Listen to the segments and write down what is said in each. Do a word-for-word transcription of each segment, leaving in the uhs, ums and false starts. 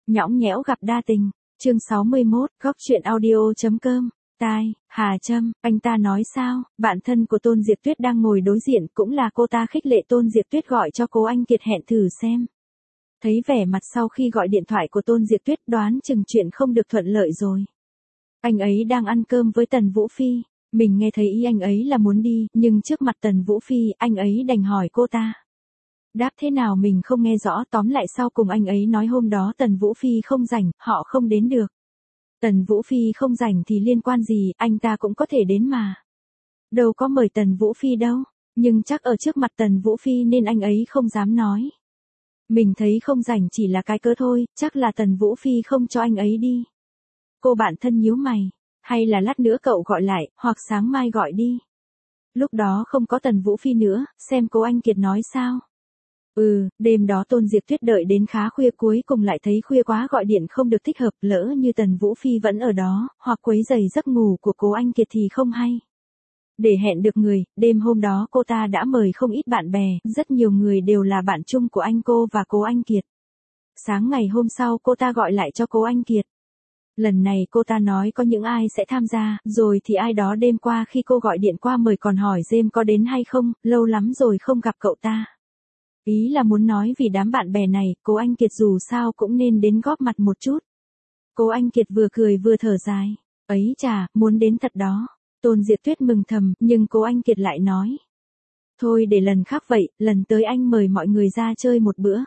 Nhõng nhẽo gặp đa tình. Chương sáu mươi mốt, góc truyện audio.com. Tai, Hà Trâm, anh ta nói sao? Bạn thân của Tôn Diệp Tuyết đang ngồi đối diện, cũng là cô ta khích lệ Tôn Diệp Tuyết gọi cho Cố Anh Kiệt hẹn thử xem. Thấy vẻ mặt sau khi gọi điện thoại của Tôn Diệp Tuyết, đoán chừng chuyện không được thuận lợi rồi. Anh ấy đang ăn cơm với Tần Vũ Phi, mình nghe thấy ý anh ấy là muốn đi, nhưng trước mặt Tần Vũ Phi, anh ấy đành hỏi cô ta. Đáp thế nào mình không nghe rõ, tóm lại sau cùng anh ấy nói hôm đó Tần Vũ Phi không rảnh, họ không đến được. Tần Vũ Phi không rảnh thì liên quan gì, anh ta cũng có thể đến mà. Đâu có mời Tần Vũ Phi đâu, nhưng chắc ở trước mặt Tần Vũ Phi nên anh ấy không dám nói. Mình thấy không rảnh chỉ là cái cớ thôi, chắc là Tần Vũ Phi không cho anh ấy đi. Cô bạn thân nhíu mày, hay là lát nữa cậu gọi lại, hoặc sáng mai gọi đi. Lúc đó không có Tần Vũ Phi nữa, xem Cố Anh Kiệt nói sao. Ừ, đêm đó Tôn Diệp Tuyết đợi đến khá khuya, cuối cùng lại thấy khuya quá gọi điện không được thích hợp, lỡ như Tần Vũ Phi vẫn ở đó, hoặc quấy rầy giấc ngủ của Cố Anh Kiệt thì không hay. Để hẹn được người, đêm hôm đó cô ta đã mời không ít bạn bè, rất nhiều người đều là bạn chung của anh cô và Cố Anh Kiệt. Sáng ngày hôm sau cô ta gọi lại cho Cố Anh Kiệt. Lần này cô ta nói có những ai sẽ tham gia, rồi thì ai đó đêm qua khi cô gọi điện qua mời còn hỏi James có đến hay không, lâu lắm rồi không gặp cậu ta. Ý là muốn nói vì đám bạn bè này, Cố Anh Kiệt dù sao cũng nên đến góp mặt một chút. Cố Anh Kiệt vừa cười vừa thở dài. Ấy chà, muốn đến thật đó. Tôn Diệp Tuyết mừng thầm, nhưng Cố Anh Kiệt lại nói. Thôi để lần khác vậy, lần tới anh mời mọi người ra chơi một bữa.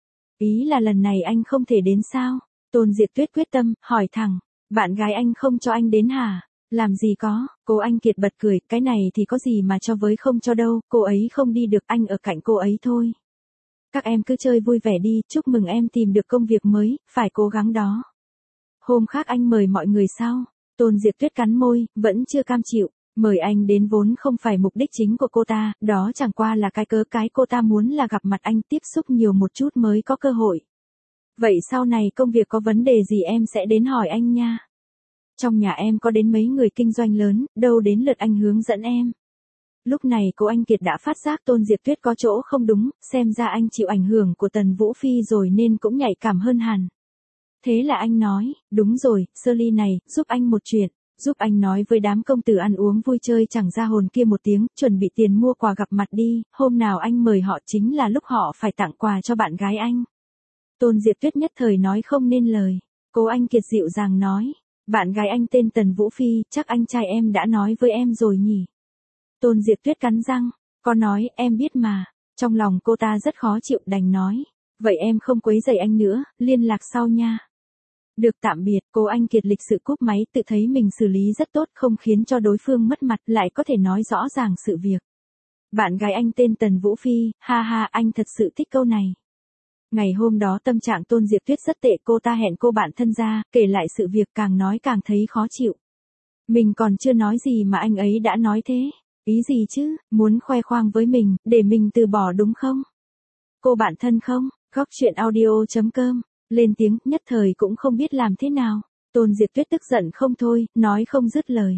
Ý là lần này anh không thể đến sao? Tôn Diệp Tuyết quyết tâm, hỏi thẳng. Bạn gái anh không cho anh đến hả? Làm gì có, Cố Anh Kiệt bật cười, cái này thì có gì mà cho với không cho đâu, cô ấy không đi được, anh ở cạnh cô ấy thôi. Các em cứ chơi vui vẻ đi, chúc mừng em tìm được công việc mới, phải cố gắng đó. Hôm khác anh mời mọi người sao? Tôn Diệp Tuyết cắn môi, vẫn chưa cam chịu. Mời anh đến vốn không phải mục đích chính của cô ta, đó chẳng qua là cái cớ cái cô ta muốn là gặp mặt anh, tiếp xúc nhiều một chút mới có cơ hội. Vậy sau này công việc có vấn đề gì em sẽ đến hỏi anh nha. Trong nhà em có đến mấy người kinh doanh lớn, đâu đến lượt anh hướng dẫn em. Lúc này Cố Anh Kiệt đã phát giác Tôn Diệp Tuyết có chỗ không đúng, xem ra anh chịu ảnh hưởng của Tần Vũ Phi rồi nên cũng nhạy cảm hơn hẳn. Thế là anh nói, đúng rồi, Shirley này, giúp anh một chuyện, giúp anh nói với đám công tử ăn uống vui chơi chẳng ra hồn kia một tiếng, chuẩn bị tiền mua quà gặp mặt đi, hôm nào anh mời họ chính là lúc họ phải tặng quà cho bạn gái anh. Tôn Diệp Tuyết nhất thời nói không nên lời. Cố Anh Kiệt dịu dàng nói, bạn gái anh tên Tần Vũ Phi, chắc anh trai em đã nói với em rồi nhỉ. Tôn Diệp Tuyết cắn răng, có nói, em biết mà. Trong lòng cô ta rất khó chịu, đành nói, vậy em không quấy rầy anh nữa, liên lạc sau nha. Được, tạm biệt. Cố Anh Kiệt lịch sự cúp máy, tự thấy mình xử lý rất tốt, không khiến cho đối phương mất mặt, lại có thể nói rõ ràng sự việc. Bạn gái anh tên Tần Vũ Phi, ha ha, anh thật sự thích câu này. Ngày hôm đó tâm trạng Tôn Diệp Tuyết rất tệ, cô ta hẹn cô bạn thân ra, kể lại sự việc, càng nói càng thấy khó chịu. Mình còn chưa nói gì mà anh ấy đã nói thế. Ý gì chứ, muốn khoe khoang với mình, để mình từ bỏ đúng không? Cô bạn thân không, góc truyện audio.com, lên tiếng, nhất thời cũng không biết làm thế nào. Tôn Diệp Tuyết tức giận không thôi, nói không dứt lời.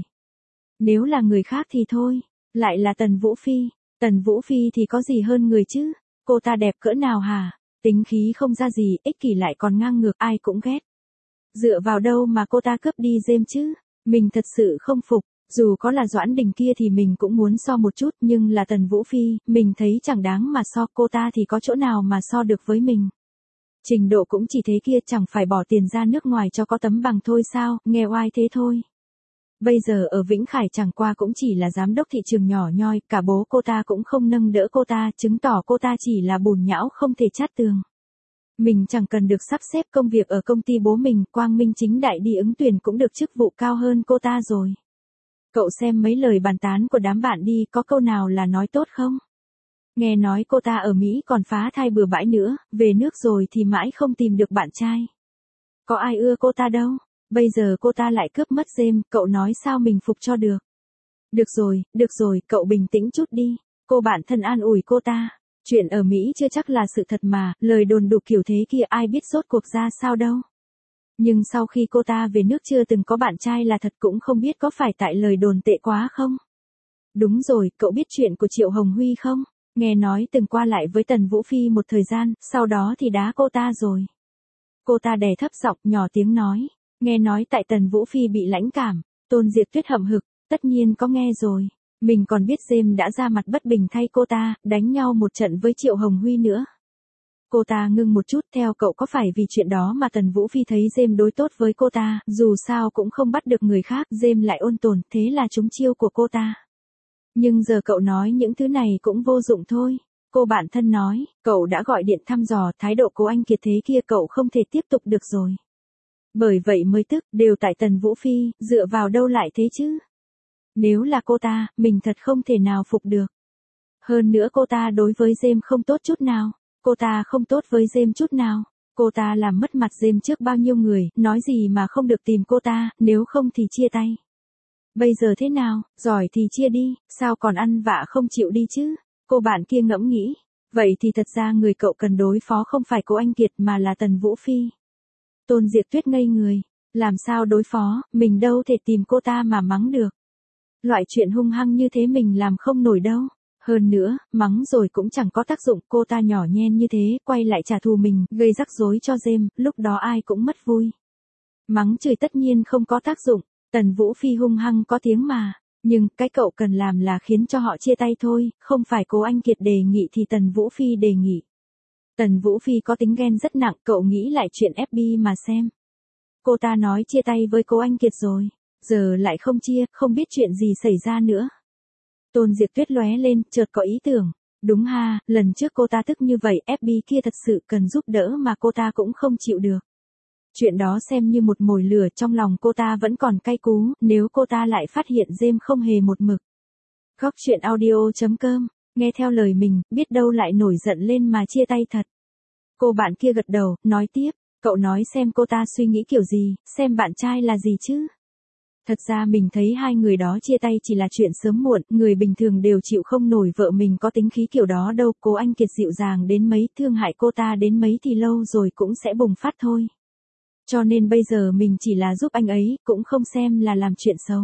Nếu là người khác thì thôi, lại là Tần Vũ Phi, Tần Vũ Phi thì có gì hơn người chứ, cô ta đẹp cỡ nào hả, tính khí không ra gì, ích kỷ lại còn ngang ngược, ai cũng ghét. Dựa vào đâu mà cô ta cướp đi James chứ, mình thật sự không phục. Dù có là Doãn Đình kia thì mình cũng muốn so một chút, nhưng là Tần Vũ Phi, mình thấy chẳng đáng mà so, cô ta thì có chỗ nào mà so được với mình. Trình độ cũng chỉ thế kia, chẳng phải bỏ tiền ra nước ngoài cho có tấm bằng thôi sao, nghe oai thế thôi. Bây giờ ở Vĩnh Khải chẳng qua cũng chỉ là giám đốc thị trường nhỏ nhoi, cả bố cô ta cũng không nâng đỡ cô ta, chứng tỏ cô ta chỉ là bùn nhão không thể chát tường. Mình chẳng cần được sắp xếp công việc ở công ty bố mình, quang minh chính đại đi ứng tuyển cũng được chức vụ cao hơn cô ta rồi. Cậu xem mấy lời bàn tán của đám bạn đi, có câu nào là nói tốt không? Nghe nói cô ta ở Mỹ còn phá thai bừa bãi nữa, về nước rồi thì mãi không tìm được bạn trai. Có ai ưa cô ta đâu, bây giờ cô ta lại cướp mất James, cậu nói sao mình phục cho được. Được rồi, được rồi, cậu bình tĩnh chút đi, cô bạn thân an ủi cô ta. Chuyện ở Mỹ chưa chắc là sự thật mà, lời đồn đục kiểu thế kia ai biết rốt cuộc ra sao đâu. Nhưng sau khi cô ta về nước chưa từng có bạn trai là thật, cũng không biết có phải tại lời đồn tệ quá không? Đúng rồi, cậu biết chuyện của Triệu Hồng Huy không? Nghe nói từng qua lại với Tần Vũ Phi một thời gian, sau đó thì đá cô ta rồi. Cô ta đè thấp giọng nhỏ tiếng nói. Nghe nói tại Tần Vũ Phi bị lãnh cảm. Tôn Diệp Tuyết hậm hực. Tất nhiên có nghe rồi. Mình còn biết James đã ra mặt bất bình thay cô ta, đánh nhau một trận với Triệu Hồng Huy nữa. Cô ta ngưng một chút, theo cậu có phải vì chuyện đó mà Tần Vũ Phi thấy James đối tốt với cô ta, dù sao cũng không bắt được người khác, James lại ôn tồn, thế là trúng chiêu của cô ta. Nhưng giờ cậu nói những thứ này cũng vô dụng thôi. Cô bạn thân nói, cậu đã gọi điện thăm dò, thái độ cô anh Kiệt thế kia cậu không thể tiếp tục được rồi. Bởi vậy mới tức, đều tại Tần Vũ Phi, dựa vào đâu lại thế chứ? Nếu là cô ta, mình thật không thể nào phục được. Hơn nữa cô ta đối với James không tốt chút nào. Cô ta không tốt với James chút nào. Cô ta làm mất mặt James trước bao nhiêu người, nói gì mà không được tìm cô ta, nếu không thì chia tay. Bây giờ thế nào, giỏi thì chia đi, sao còn ăn vạ không chịu đi chứ? Cô bạn kia ngẫm nghĩ. Vậy thì thật ra người cậu cần đối phó không phải cô anh Kiệt mà là Tần Vũ Phi. Tôn Diệp Tuyết ngây người. Làm sao đối phó, mình đâu thể tìm cô ta mà mắng được. Loại chuyện hung hăng như thế mình làm không nổi đâu. Hơn nữa, mắng rồi cũng chẳng có tác dụng, cô ta nhỏ nhen như thế, quay lại trả thù mình, gây rắc rối cho James, lúc đó ai cũng mất vui. Mắng chửi tất nhiên không có tác dụng, Tần Vũ Phi hung hăng có tiếng mà, nhưng cái cậu cần làm là khiến cho họ chia tay thôi, không phải Cố Anh Kiệt đề nghị thì Tần Vũ Phi đề nghị. Tần Vũ Phi có tính ghen rất nặng, cậu nghĩ lại chuyện ép bê mà xem. Cô ta nói chia tay với Cố Anh Kiệt rồi, giờ lại không chia, không biết chuyện gì xảy ra nữa. Tôn Diệp Tuyết lóe lên, chợt có ý tưởng. Đúng ha, lần trước cô ta tức như vậy, ép bê kia thật sự cần giúp đỡ mà cô ta cũng không chịu được. Chuyện đó xem như một mồi lửa, trong lòng cô ta vẫn còn cay cú, nếu cô ta lại phát hiện James không hề một mực. Góc truyện audio chấm com, nghe theo lời mình, biết đâu lại nổi giận lên mà chia tay thật. Cô bạn kia gật đầu, nói tiếp, cậu nói xem cô ta suy nghĩ kiểu gì, xem bạn trai là gì chứ. Thật ra mình thấy hai người đó chia tay chỉ là chuyện sớm muộn, người bình thường đều chịu không nổi vợ mình có tính khí kiểu đó đâu, Cố Anh Kiệt dịu dàng đến mấy, thương hại cô ta đến mấy thì lâu rồi cũng sẽ bùng phát thôi. Cho nên bây giờ mình chỉ là giúp anh ấy, cũng không xem là làm chuyện xấu.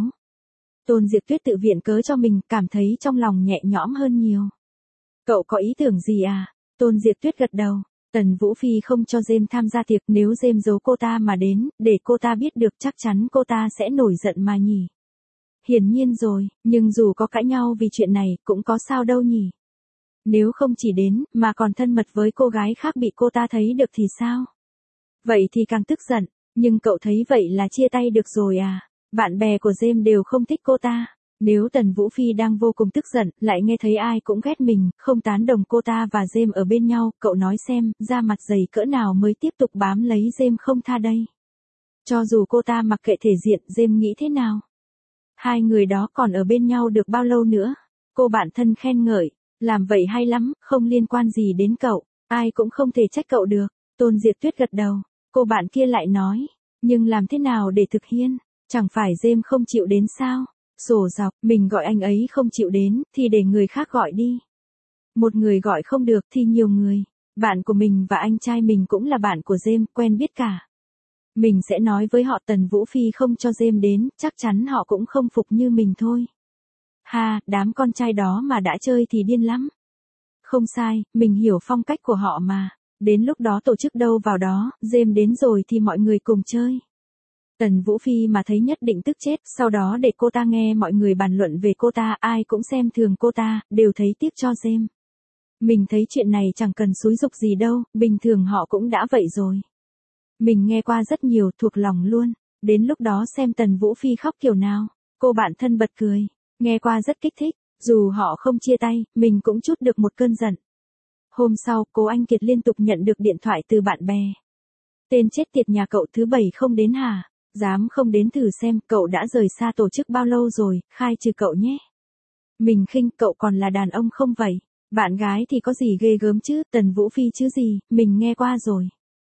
Tôn Diệp Tuyết tự viện cớ cho mình, cảm thấy trong lòng nhẹ nhõm hơn nhiều. Cậu có ý tưởng gì à? Tôn Diệp Tuyết gật đầu. Tần Vũ Phi không cho James tham gia tiệc, nếu James giấu cô ta mà đến, để cô ta biết được chắc chắn cô ta sẽ nổi giận mà nhỉ. Hiển nhiên rồi, nhưng dù có cãi nhau vì chuyện này, cũng có sao đâu nhỉ. Nếu không chỉ đến, mà còn thân mật với cô gái khác bị cô ta thấy được thì sao? Vậy thì càng tức giận, nhưng cậu thấy vậy là chia tay được rồi à? Bạn bè của James đều không thích cô ta. Nếu Tần Vũ Phi đang vô cùng tức giận, lại nghe thấy ai cũng ghét mình, không tán đồng cô ta và James ở bên nhau, cậu nói xem, da mặt dày cỡ nào mới tiếp tục bám lấy James không tha đây. Cho dù cô ta mặc kệ thể diện, James nghĩ thế nào? Hai người đó còn ở bên nhau được bao lâu nữa? Cô bạn thân khen ngợi, làm vậy hay lắm, không liên quan gì đến cậu, ai cũng không thể trách cậu được. Tôn Diệp Tuyết gật đầu, cô bạn kia lại nói, nhưng làm thế nào để thực hiện? Chẳng phải James không chịu đến sao? Sổ dọc, mình gọi anh ấy không chịu đến, thì để người khác gọi đi. Một người gọi không được thì nhiều người. Bạn của mình và anh trai mình cũng là bạn của James, quen biết cả. Mình sẽ nói với họ Tần Vũ Phi không cho James đến, chắc chắn họ cũng không phục như mình thôi. Ha, đám con trai đó mà đã chơi thì điên lắm. Không sai, mình hiểu phong cách của họ mà. Đến lúc đó tổ chức đâu vào đó, James đến rồi thì mọi người cùng chơi. Tần Vũ Phi mà thấy nhất định tức chết, sau đó để cô ta nghe mọi người bàn luận về cô ta, ai cũng xem thường cô ta, đều thấy tiếc cho James. Mình thấy chuyện này chẳng cần xúi giục gì đâu, bình thường họ cũng đã vậy rồi. Mình nghe qua rất nhiều, thuộc lòng luôn. Đến lúc đó xem Tần Vũ Phi khóc kiểu nào. Cô bạn thân bật cười, nghe qua rất kích thích, dù họ không chia tay, mình cũng trút được một cơn giận. Hôm sau, Cố Anh Kiệt liên tục nhận được điện thoại từ bạn bè. Tên chết tiệt nhà cậu thứ bảy không đến hả? Dám không đến thử xem, cậu đã rời xa tổ chức bao lâu rồi, khai trừ cậu nhé. Mình khinh, cậu còn là đàn ông không vậy? Bạn gái thì có gì ghê gớm chứ, Tần Vũ Phi chứ gì, mình nghe qua rồi.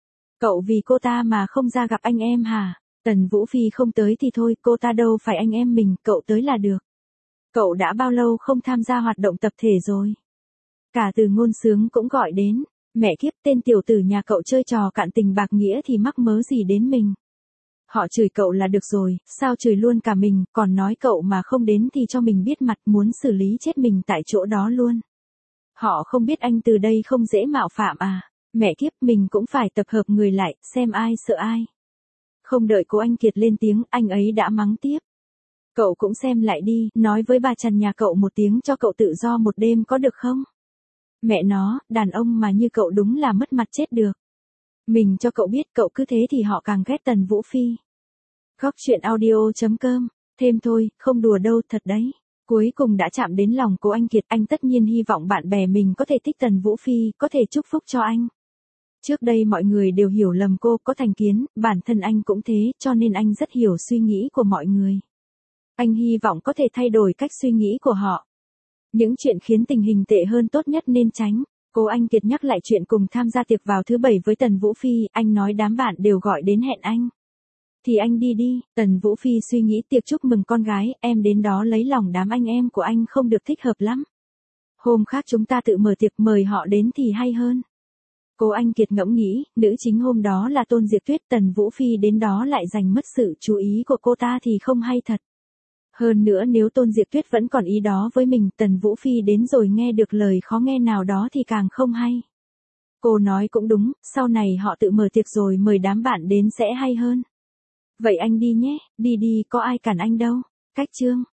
Cậu vì cô ta mà không ra gặp anh em hả? Tần Vũ Phi không tới thì thôi, cô ta đâu phải anh em mình, cậu tới là được. Cậu đã bao lâu không tham gia hoạt động tập thể rồi? Cả từ Ngôn Sướng cũng gọi đến, mẹ kiếp, tên tiểu tử nhà cậu chơi trò cạn tình bạc nghĩa thì mắc mớ gì đến mình. Họ chửi cậu là được rồi, sao chửi luôn cả mình, còn nói cậu mà không đến thì cho mình biết mặt, muốn xử lý chết mình tại chỗ đó luôn. Họ không biết anh từ đây không dễ mạo phạm à? Mẹ kiếp, mình cũng phải tập hợp người lại, xem ai sợ ai. Không đợi cô anh Kiệt lên tiếng, anh ấy đã mắng tiếp. Cậu cũng xem lại đi, nói với bà Trần nhà cậu một tiếng cho cậu tự do một đêm có được không? Mẹ nó, đàn ông mà như cậu đúng là mất mặt chết được. Mình cho cậu biết cậu cứ thế thì họ càng ghét Tần Vũ Phi. Góc truyện audio chấm com, thêm thôi, không đùa đâu, thật đấy. Cuối cùng đã chạm đến lòng cô anh Kiệt, anh tất nhiên hy vọng bạn bè mình có thể thích Tần Vũ Phi, có thể chúc phúc cho anh. Trước đây mọi người đều hiểu lầm cô có thành kiến, bản thân anh cũng thế, cho nên anh rất hiểu suy nghĩ của mọi người. Anh hy vọng có thể thay đổi cách suy nghĩ của họ. Những chuyện khiến tình hình tệ hơn tốt nhất nên tránh. Cô anh Kiệt nhắc lại chuyện cùng tham gia tiệc vào thứ bảy với Tần Vũ Phi, anh nói đám bạn đều gọi đến hẹn anh. Thì anh đi đi, Tần Vũ Phi suy nghĩ tiệc chúc mừng con gái, em đến đó lấy lòng đám anh em của anh không được thích hợp lắm. Hôm khác chúng ta tự mở tiệc mời họ đến thì hay hơn. Cô anh Kiệt ngẫm nghĩ, nữ chính hôm đó là Tôn Diệp Tuyết, Tần Vũ Phi đến đó lại giành mất sự chú ý của cô ta thì không hay thật. Hơn nữa nếu Tôn Diệp Tuyết vẫn còn ý đó với mình, Tần Vũ Phi đến rồi nghe được lời khó nghe nào đó thì càng không hay. Cô nói cũng đúng, sau này họ tự mở tiệc rồi mời đám bạn đến sẽ hay hơn. Vậy anh đi nhé, đi đi, có ai cản anh đâu. Cách chương